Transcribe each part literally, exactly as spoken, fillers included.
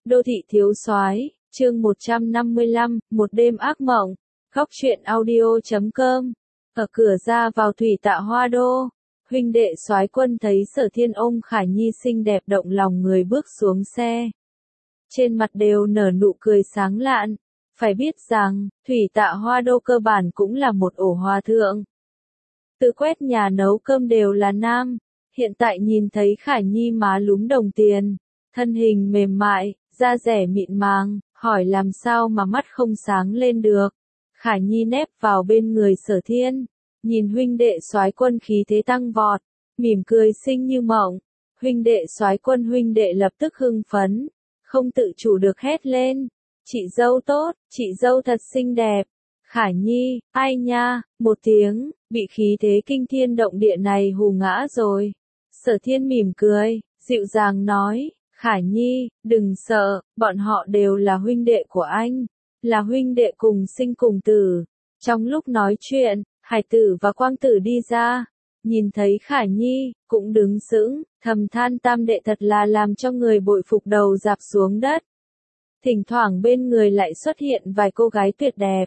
Đô thị thiếu soái, chương một trăm năm mươi lăm, một đêm ác mộng. Góc truyện audio chấm com. Ở cửa ra vào thủy tạ Hoa Đô, huynh đệ soái quân thấy Sở Thiên ôm Khả Nhi xinh đẹp động lòng người bước xuống xe. Trên mặt đều nở nụ cười sáng lạn. Phải biết rằng, thủy tạ Hoa Đô cơ bản cũng là một ổ hòa thượng. Tự quét nhà nấu cơm đều là nam. Hiện tại nhìn thấy Khả Nhi má lúm đồng tiền, thân hình mềm mại, da dẻ mịn màng, hỏi làm sao mà mắt không sáng lên được. Khả Nhi nép vào bên người Sở Thiên, nhìn huynh đệ soái quân khí thế tăng vọt, mỉm cười xinh như mộng. Huynh đệ soái quân huynh đệ lập tức hưng phấn, không tự chủ được hét lên. Chị dâu tốt, chị dâu thật xinh đẹp. Khả Nhi, ai nha, một tiếng, bị khí thế kinh thiên động địa này hù ngã rồi. Sở Thiên mỉm cười, dịu dàng nói, Khả Nhi, đừng sợ, bọn họ đều là huynh đệ của anh, là huynh đệ cùng sinh cùng tử. Trong lúc nói chuyện, Hải Tử và Quang Tử đi ra, nhìn thấy Khả Nhi, cũng đứng sững, thầm than tam đệ thật là làm cho người bội phục đầu rạp xuống đất. Thỉnh thoảng bên người lại xuất hiện vài cô gái tuyệt đẹp.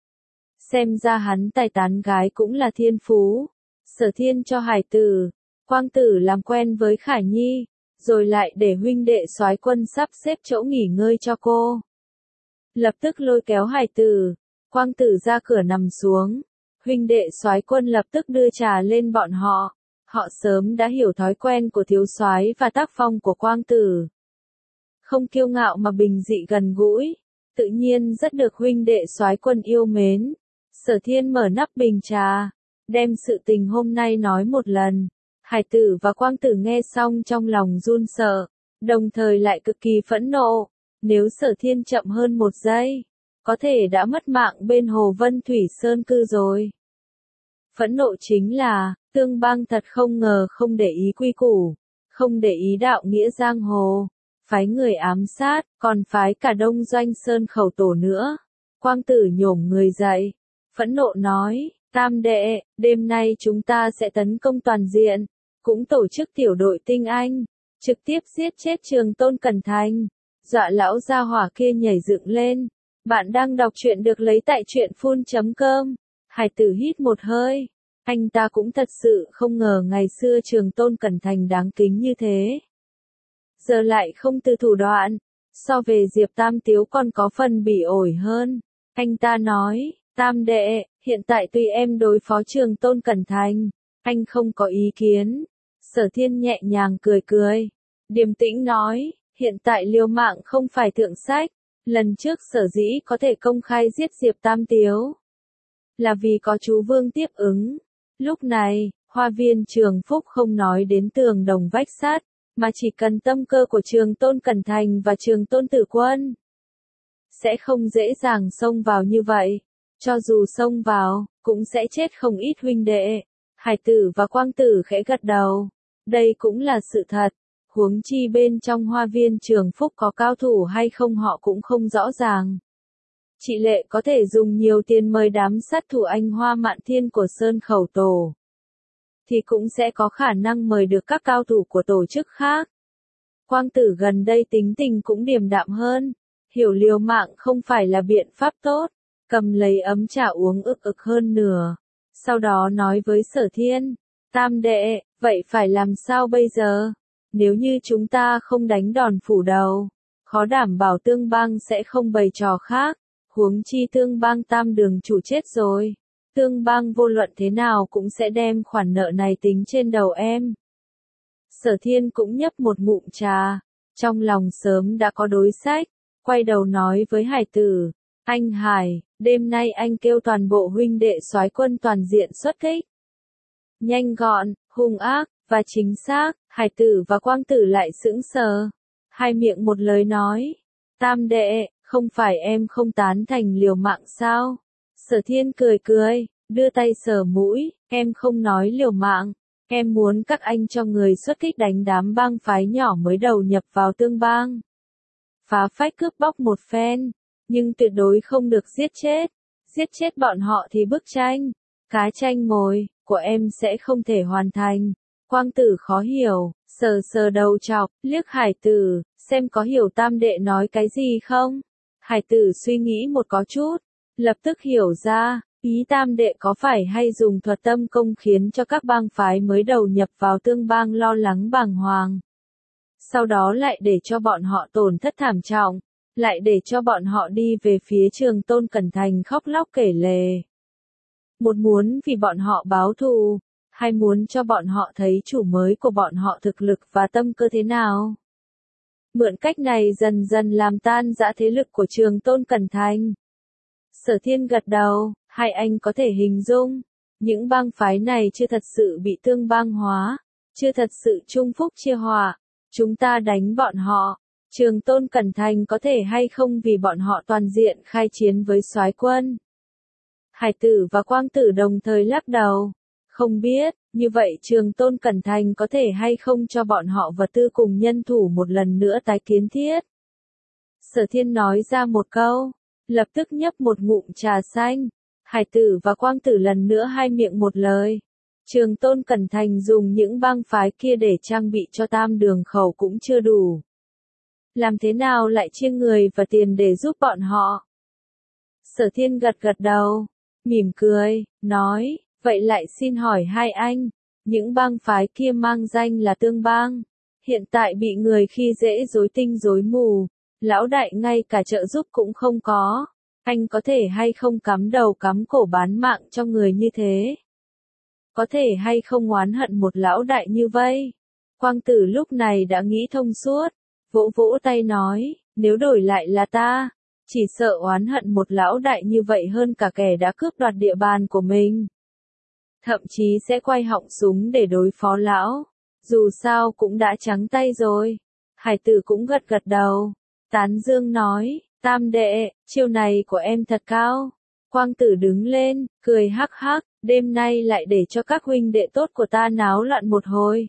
Xem ra hắn tài tán gái cũng là thiên phú. Sở Thiên cho Hải Tử, Quang Tử làm quen với Khả Nhi, rồi lại để huynh đệ soái quân sắp xếp chỗ nghỉ ngơi cho cô. Lập tức lôi kéo Hải Tử, Quang Tử ra cửa nằm xuống. Huynh đệ soái quân lập tức đưa trà lên bọn họ. Họ sớm đã hiểu thói quen của thiếu soái và tác phong của Quang Tử. Không kiêu ngạo mà bình dị gần gũi, tự nhiên rất được huynh đệ soái quân yêu mến. Sở Thiên mở nắp bình trà, đem sự tình hôm nay nói một lần. Hải Tử và Quang Tử nghe xong trong lòng run sợ, đồng thời lại cực kỳ phẫn nộ. Nếu Sở Thiên chậm hơn một giây, có thể đã mất mạng bên Hồ Vân Thủy Sơn cư rồi. Phẫn nộ chính là, Tương Bang thật không ngờ không để ý quy củ, không để ý đạo nghĩa giang hồ, phái người ám sát, còn phái cả Đông Doanh Sơn khẩu tổ nữa. Quang Tử nhổm người dậy, phẫn nộ nói, tam đệ, đêm nay chúng ta sẽ tấn công toàn diện, cũng tổ chức tiểu đội tinh anh, trực tiếp giết chết Trường Tôn Cẩn Thành. Dọa lão gia hỏa kia nhảy dựng lên. Bạn đang đọc truyện được lấy tại truyện phun chấm com. Hải Tử hít một hơi. Anh ta cũng thật sự không ngờ ngày xưa Trường Tôn Cẩn Thành đáng kính như thế. Giờ lại không từ thủ đoạn. So về Diệp Tam Tiếu còn có phần bỉ ổi hơn. Anh ta nói, tam đệ, hiện tại tuy em đối phó Trường Tôn Cẩn Thành, anh không có ý kiến. Sở Thiên nhẹ nhàng cười cười, điềm tĩnh nói, hiện tại liều mạng không phải thượng sách. Lần trước sở dĩ có thể công khai giết Diệp Tam Tiếu, là vì có chú Vương tiếp ứng. Lúc này, Hoa Viên Trường Phúc không nói đến tường đồng vách sắt, mà chỉ cần tâm cơ của Trường Tôn Cẩn Thành và Trường Tôn Tử Quân. Sẽ không dễ dàng xông vào như vậy. Cho dù xông vào, cũng sẽ chết không ít huynh đệ. Hải Tử và Quang Tử khẽ gật đầu. Đây cũng là sự thật. Huống chi bên trong Hoa Viên Trường Phúc có cao thủ hay không họ cũng không rõ ràng. Chị Lệ có thể dùng nhiều tiền mời đám sát thủ anh Hoa Mạn Thiên của Sơn Khẩu Tổ, thì cũng sẽ có khả năng mời được các cao thủ của tổ chức khác. Quang Tử gần đây tính tình cũng điềm đạm hơn, hiểu liều mạng không phải là biện pháp tốt, cầm lấy ấm trà uống ực ực hơn nửa. Sau đó nói với Sở Thiên, tam đệ, vậy phải làm sao bây giờ? Nếu như chúng ta không đánh đòn phủ đầu, khó đảm bảo Tương Bang sẽ không bày trò khác. Huống chi Tương Bang tam đường chủ chết rồi. Tương Bang vô luận thế nào cũng sẽ đem khoản nợ này tính trên đầu em. Sở Thiên cũng nhấp một ngụm trà, trong lòng sớm đã có đối sách, quay đầu nói với Hải Tử, anh Hải, đêm nay anh kêu toàn bộ huynh đệ soái quân toàn diện xuất kích. Nhanh gọn, hung ác, và chính xác. Hải Tử và Quang Tử lại sững sờ. Hai miệng một lời nói, tam đệ, không phải em không tán thành liều mạng sao? Sở Thiên cười cười, đưa tay sờ mũi, em không nói liều mạng, em muốn các anh cho người xuất kích đánh đám bang phái nhỏ mới đầu nhập vào Tương Bang. Phá phách cướp bóc một phen, nhưng tuyệt đối không được giết chết. Giết chết bọn họ thì bức tranh, cá tranh mồi, của em sẽ không thể hoàn thành. Quang Tử khó hiểu, sờ sờ đầu chọc, liếc Hải Tử, xem có hiểu tam đệ nói cái gì không? Hải tử suy nghĩ một có chút, lập tức hiểu ra, ý tam đệ có phải hay dùng thuật tâm công khiến cho các bang phái mới đầu nhập vào tương bang lo lắng bàng hoàng. Sau đó lại để cho bọn họ tổn thất thảm trọng, lại để cho bọn họ đi về phía Trường Tôn Cẩn Thành khóc lóc kể lể. Một muốn vì bọn họ báo thù, hay muốn cho bọn họ thấy chủ mới của bọn họ thực lực và tâm cơ thế nào. Mượn cách này dần dần làm tan rã thế lực của Trường Tôn Cẩn Thành. Sở Thiên gật đầu, hai anh có thể hình dung, những bang phái này chưa thật sự bị tương bang hóa, chưa thật sự chung phúc chia hòa. Chúng ta đánh bọn họ, Trường Tôn Cẩn Thành có thể hay không vì bọn họ toàn diện khai chiến với soái quân. Hải tử và Quang tử đồng thời lắc đầu. Không biết, như vậy Trường Tôn Cẩn Thành có thể hay không cho bọn họ vật tư cùng nhân thủ một lần nữa tái kiến thiết. Sở Thiên nói ra một câu, lập tức nhấp một ngụm trà xanh. Hải tử và Quang tử lần nữa hai miệng một lời. Trường Tôn Cẩn Thành dùng những bang phái kia để trang bị cho tam đường khẩu cũng chưa đủ. Làm thế nào lại chia người và tiền để giúp bọn họ? Sở Thiên gật gật đầu, mỉm cười, nói, vậy lại xin hỏi hai anh, những bang phái kia mang danh là tương bang, hiện tại bị người khi dễ rối tinh rối mù, lão đại ngay cả trợ giúp cũng không có, anh có thể hay không cắm đầu cắm cổ bán mạng cho người như thế? Có thể hay không oán hận một lão đại như vậy? Quang tử lúc này đã nghĩ thông suốt, vỗ vỗ tay nói, nếu đổi lại là ta, chỉ sợ oán hận một lão đại như vậy hơn cả kẻ đã cướp đoạt địa bàn của mình. Thậm chí sẽ quay họng súng để đối phó lão, dù sao cũng đã trắng tay rồi. Hải tử cũng gật gật đầu, tán dương nói, tam đệ, chiêu này của em thật cao. Quang tử đứng lên, cười hắc hắc, đêm nay lại để cho các huynh đệ tốt của ta náo loạn một hồi.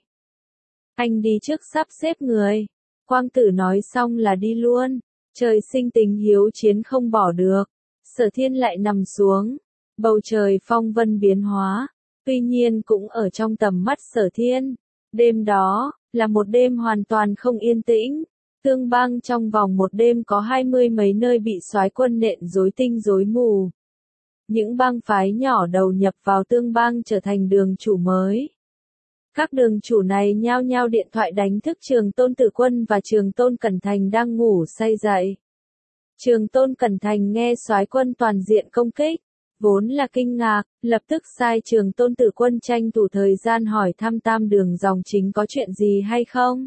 Anh đi trước sắp xếp người. Quang tử nói xong là đi luôn. Trời sinh tình hiếu chiến không bỏ được. Sở Thiên lại nằm xuống. Bầu trời phong vân biến hóa. Tuy nhiên cũng ở trong tầm mắt Sở Thiên. Đêm đó, là một đêm hoàn toàn không yên tĩnh. Tương bang trong vòng một đêm có hai mươi mấy nơi bị soái quân nện rối tinh rối mù. Những bang phái nhỏ đầu nhập vào tương bang trở thành đường chủ mới. Các đường chủ này nhao nhao điện thoại đánh thức Trường Tôn Tử Quân và Trường Tôn Cẩn Thành đang ngủ say dậy. Trường Tôn Cẩn Thành nghe soái quân toàn diện công kích, vốn là kinh ngạc, lập tức sai Trường Tôn Tử Quân tranh thủ thời gian hỏi thăm tam đường dòng chính có chuyện gì hay không.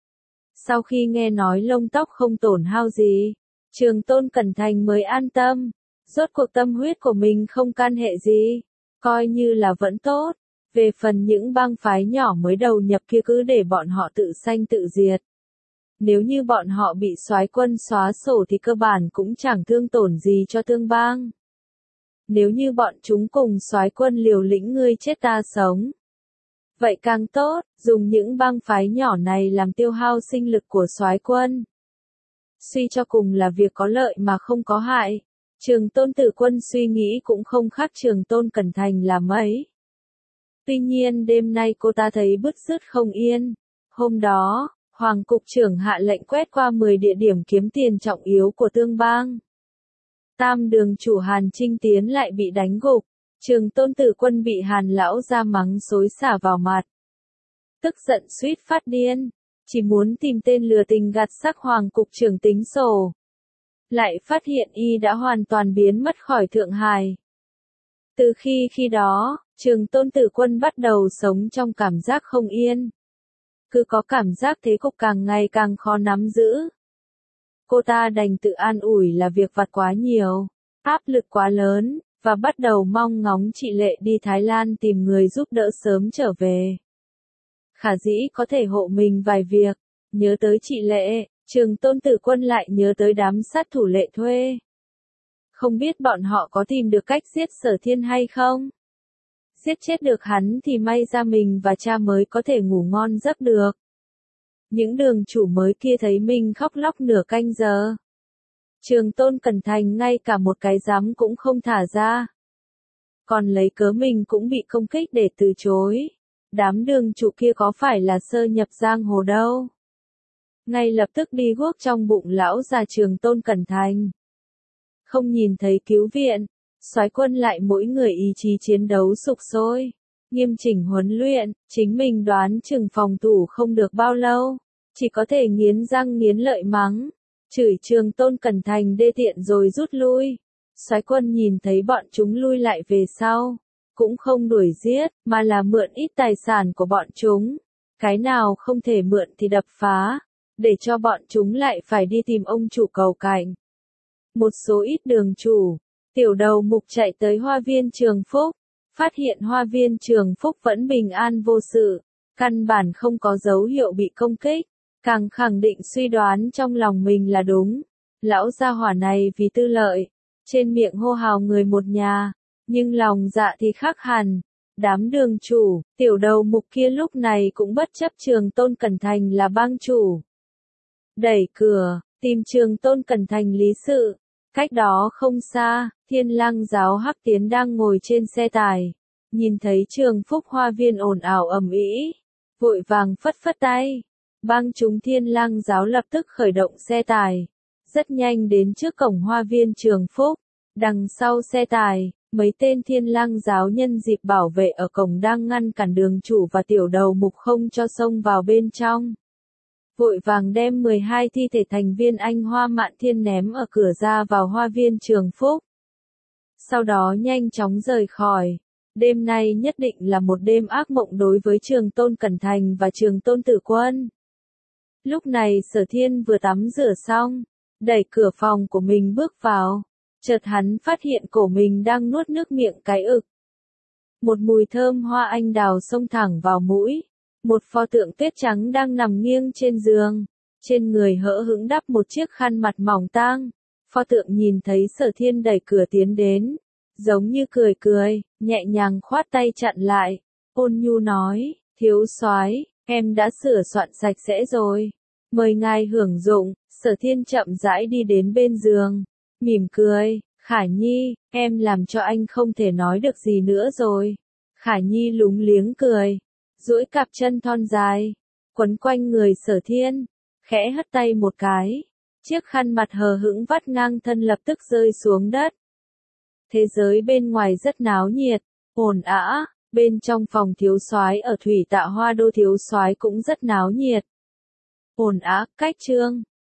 Sau khi nghe nói lông tóc không tổn hao gì, Trường Tôn Cẩn Thành mới an tâm. Rốt cuộc tâm huyết của mình không can hệ gì, coi như là vẫn tốt. Về phần những bang phái nhỏ mới đầu nhập kia cứ để bọn họ tự sanh tự diệt. Nếu như bọn họ bị soái quân xóa sổ thì cơ bản cũng chẳng thương tổn gì cho tương bang. Nếu như bọn chúng cùng soái quân liều lĩnh ngươi chết ta sống, vậy càng tốt, dùng những bang phái nhỏ này làm tiêu hao sinh lực của soái quân. Suy cho cùng là việc có lợi mà không có hại. Trường Tôn Tử Quân suy nghĩ cũng không khác Trường Tôn Cẩn Thành là mấy. Tuy nhiên đêm nay cô ta thấy bứt rứt không yên. Hôm đó, Hoàng Cục trưởng hạ lệnh quét qua mười địa điểm kiếm tiền trọng yếu của tương bang. Tam đường chủ Hàn Trinh Tiến lại bị đánh gục. Trường Tôn Tử Quân bị Hàn lão ra mắng xối xả vào mặt. Tức giận suýt phát điên. Chỉ muốn tìm tên lừa tình gạt sắc Hoàng Cục trưởng tính sổ. Lại phát hiện y đã hoàn toàn biến mất khỏi Thượng Hải. Từ khi khi đó, Trường Tôn Tử Quân bắt đầu sống trong cảm giác không yên. Cứ có cảm giác thế cục càng ngày càng khó nắm giữ. Cô ta đành tự an ủi là việc vặt quá nhiều, áp lực quá lớn, và bắt đầu mong ngóng chị Lệ đi Thái Lan tìm người giúp đỡ sớm trở về. Khả dĩ có thể hộ mình vài việc, nhớ tới chị Lệ. Trường Tôn Tử Quân lại nhớ tới đám sát thủ Lệ thuê. Không biết bọn họ có tìm được cách giết Sở Thiên hay không? Giết chết được hắn thì may ra mình và cha mới có thể ngủ ngon giấc được. Những đường chủ mới kia thấy mình khóc lóc nửa canh giờ. Trường Tôn Cẩn Thành ngay cả một cái giám cũng không thả ra. Còn lấy cớ mình cũng bị công kích để từ chối. Đám đường chủ kia có phải là sơ nhập giang hồ đâu. ngay lập tức đi guốc trong bụng lão già Trường Tôn Cẩn Thành. Không nhìn thấy cứu viện, soái quân lại mỗi người ý chí chiến đấu sục sôi, nghiêm chỉnh huấn luyện, chính mình đoán chừng phòng thủ không được bao lâu, chỉ có thể nghiến răng nghiến lợi mắng, chửi Trường Tôn Cẩn Thành đê tiện rồi rút lui. Soái quân nhìn thấy bọn chúng lui lại về sau, cũng không đuổi giết, mà là mượn ít tài sản của bọn chúng, cái nào không thể mượn thì đập phá, để cho bọn chúng lại phải đi tìm ông chủ cầu cạnh. Một số ít đường chủ, tiểu đầu mục chạy tới Hoa Viên Trường Phúc, phát hiện Hoa Viên Trường Phúc vẫn bình an vô sự, căn bản không có dấu hiệu bị công kích, càng khẳng định suy đoán trong lòng mình là đúng. Lão gia hỏa này vì tư lợi, trên miệng hô hào người một nhà, nhưng lòng dạ thì khác hẳn. Đám đường chủ, tiểu đầu mục kia lúc này cũng bất chấp Trường Tôn Cẩn Thành là bang chủ. Đẩy cửa, tìm Trường Tôn Cẩn Thành lý sự. Cách đó không xa, Thiên Lăng giáo Hắc Tiến đang ngồi trên xe tải, nhìn thấy Trường Phúc Hoa Viên ồn ào ầm ĩ, vội vàng phất phất tay. Bang chúng Thiên Lăng giáo lập tức khởi động xe tải, rất nhanh đến trước cổng Hoa Viên Trường Phúc. Đằng sau xe tải, mấy tên Thiên Lăng giáo nhân dịp bảo vệ ở cổng đang ngăn cản đường chủ và tiểu đầu mục không cho xông vào bên trong. Vội vàng đem mười hai thi thể thành viên Anh Hoa Mạn Thiên ném ở cửa ra vào Hoa Viên Trường Phúc. Sau đó nhanh chóng rời khỏi. Đêm nay nhất định là một đêm ác mộng đối với Trường Tôn Cẩn Thành và Trường Tôn Tử Quân. Lúc này Sở Thiên vừa tắm rửa xong, đẩy cửa phòng của mình bước vào, chợt hắn phát hiện cổ mình đang nuốt nước miệng cái ực. Một mùi thơm hoa anh đào xông thẳng vào mũi. Một pho tượng tuyết trắng đang nằm nghiêng trên giường, trên người hỡ hững đắp một chiếc khăn mặt mỏng tang. Pho tượng nhìn thấy Sở Thiên đẩy cửa tiến đến, giống như cười cười, nhẹ nhàng khoát tay chặn lại, ôn nhu nói, thiếu soái, em đã sửa soạn sạch sẽ rồi, mời ngài hưởng dụng. Sở Thiên chậm rãi đi đến bên giường, mỉm cười, Khả Nhi, em làm cho anh không thể nói được gì nữa rồi. Khả Nhi lúng liếng cười, duỗi cặp chân thon dài, quấn quanh người Sở Thiên, khẽ hất tay một cái, chiếc khăn mặt hờ hững vắt ngang thân lập tức rơi xuống đất. Thế giới bên ngoài rất náo nhiệt, ồn ào, bên trong phòng thiếu soái ở Thủy Tạ Hoa Đô thiếu soái cũng rất náo nhiệt. Ồn ào, cách chương